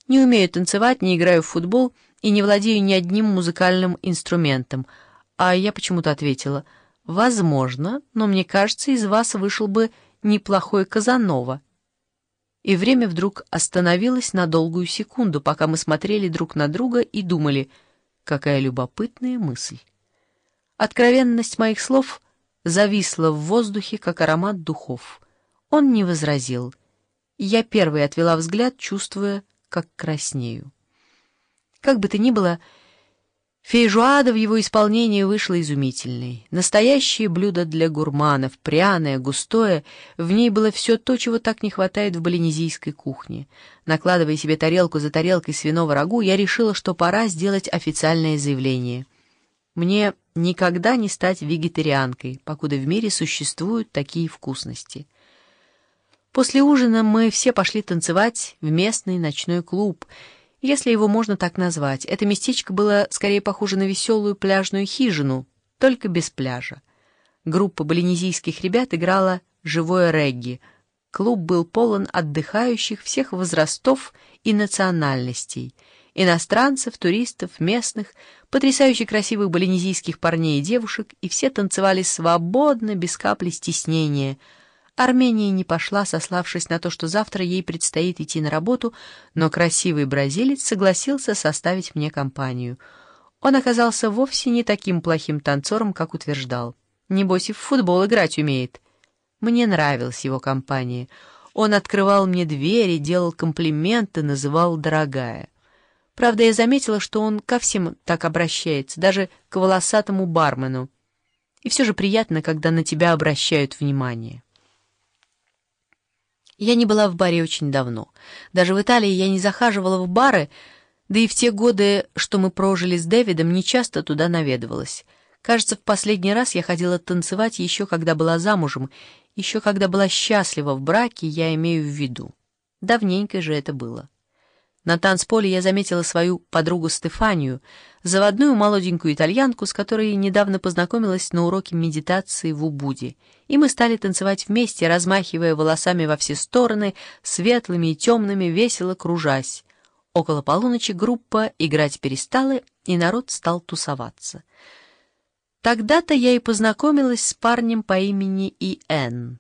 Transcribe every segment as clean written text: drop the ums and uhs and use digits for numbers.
Не умею танцевать, не играю в футбол и не владею ни одним музыкальным инструментом. А я почему-то ответила: возможно, но мне кажется, из вас вышел бы неплохой Казанова. И время вдруг остановилось на долгую секунду, пока мы смотрели друг на друга и думали: какая любопытная мысль. Откровенность моих слов зависла в воздухе, как аромат духов. Он не возразил. Я первой отвела взгляд, чувствуя, как краснею. Как бы то ни было, фейжуада в его исполнении вышла изумительной. Настоящее блюдо для гурманов, пряное, густое, в ней было все то, чего так не хватает в полинезийской кухне. Накладывая себе тарелку за тарелкой свиного рагу, я решила, что пора сделать официальное заявление. Мне никогда не стать вегетарианкой, покуда в мире существуют такие вкусности. После ужина мы все пошли танцевать в местный ночной клуб, если его можно так назвать. Это местечко было скорее похоже на веселую пляжную хижину, только без пляжа. Группа полинезийских ребят играла живое регги. Клуб был полон отдыхающих всех возрастов и национальностей. Иностранцев, туристов, местных, потрясающе красивых полинезийских парней и девушек, и все танцевали свободно, без капли стеснения. Армения не пошла, сославшись на то, что завтра ей предстоит идти на работу, но красивый бразилец согласился составить мне компанию. Он оказался вовсе не таким плохим танцором, как утверждал. Небось, и в футбол играть умеет. Мне нравилась его компания. Он открывал мне двери, делал комплименты, называл «дорогая». Правда, я заметила, что он ко всем так обращается, даже к волосатому бармену. И все же приятно, когда на тебя обращают внимание. Я не была в баре очень давно. Даже в Италии я не захаживала в бары, да и в те годы, что мы прожили с Дэвидом, не часто туда наведывалась. Кажется, в последний раз я ходила танцевать еще когда была замужем, еще когда была счастлива в браке, я имею в виду. Давненько же это было. На танцполе я заметила свою подругу Стефанию, заводную молоденькую итальянку, с которой недавно познакомилась на уроке медитации в Убуде, и мы стали танцевать вместе, размахивая волосами во все стороны, светлыми и темными, весело кружась. Около полуночи группа играть перестала, и народ стал тусоваться. Тогда-то я и познакомилась с парнем по имени Иэн.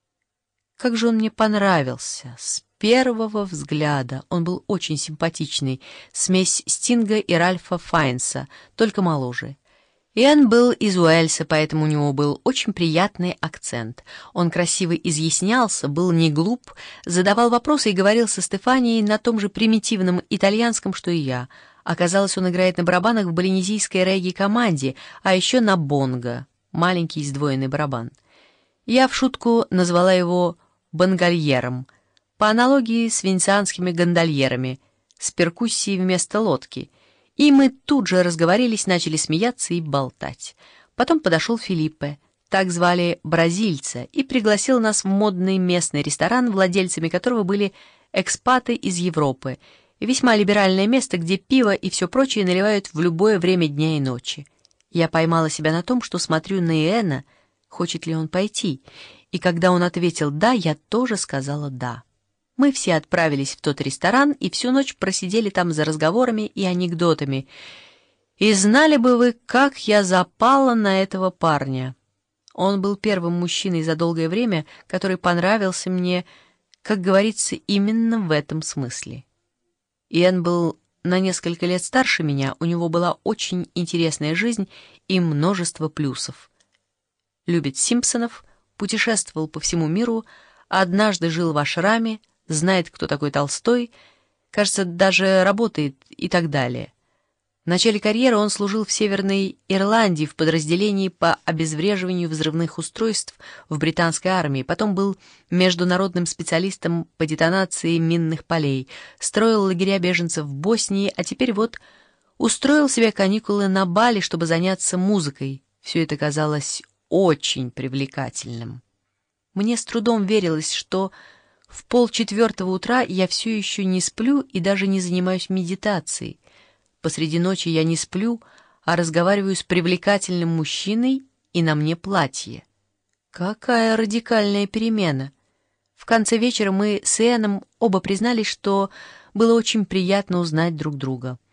Как же он мне понравился! С первого взгляда он был очень симпатичный, смесь Стинга и Ральфа Файнса, только моложе. Иэн был из Уэльса, поэтому у него был очень приятный акцент. Он красиво изъяснялся, был не глуп, задавал вопросы и говорил со Стефанией на том же примитивном итальянском, что и я. Оказалось, он играет на барабанах в полинезийской регги-команде, а еще на бонго, маленький сдвоенный барабан. Я в шутку назвала его бангальером, по аналогии с венецианскими гондольерами, с перкуссией вместо лодки. И мы тут же разговорились, начали смеяться и болтать. Потом подошел Филиппе, так звали бразильца, и пригласил нас в модный местный ресторан, владельцами которого были экспаты из Европы, весьма либеральное место, где пиво и все прочее наливают в любое время дня и ночи. Я поймала себя на том, что смотрю на Иэна, хочет ли он пойти, и когда он ответил «да», я тоже сказала «да». Мы все отправились в тот ресторан и всю ночь просидели там за разговорами и анекдотами. И знали бы вы, как я запала на этого парня. Он был первым мужчиной за долгое время, который понравился мне, как говорится, именно в этом смысле. Иэн был на несколько лет старше меня, у него была очень интересная жизнь и множество плюсов. Любит Симпсонов, путешествовал по всему миру, однажды жил в ашраме, знает, кто такой Толстой, кажется, даже работает и так далее. В начале карьеры он служил в Северной Ирландии в подразделении по обезвреживанию взрывных устройств в британской армии, потом был международным специалистом по детонации минных полей, строил лагеря беженцев в Боснии, а теперь вот устроил себе каникулы на Бали, чтобы заняться музыкой. Все это казалось очень привлекательным. Мне с трудом верилось, что в 3:30 утра я все еще не сплю и даже не занимаюсь медитацией. Посреди ночи я не сплю, а разговариваю с привлекательным мужчиной, и на мне платье. Какая радикальная перемена! В конце вечера мы с Иэном оба признались, что Было очень приятно узнать друг друга.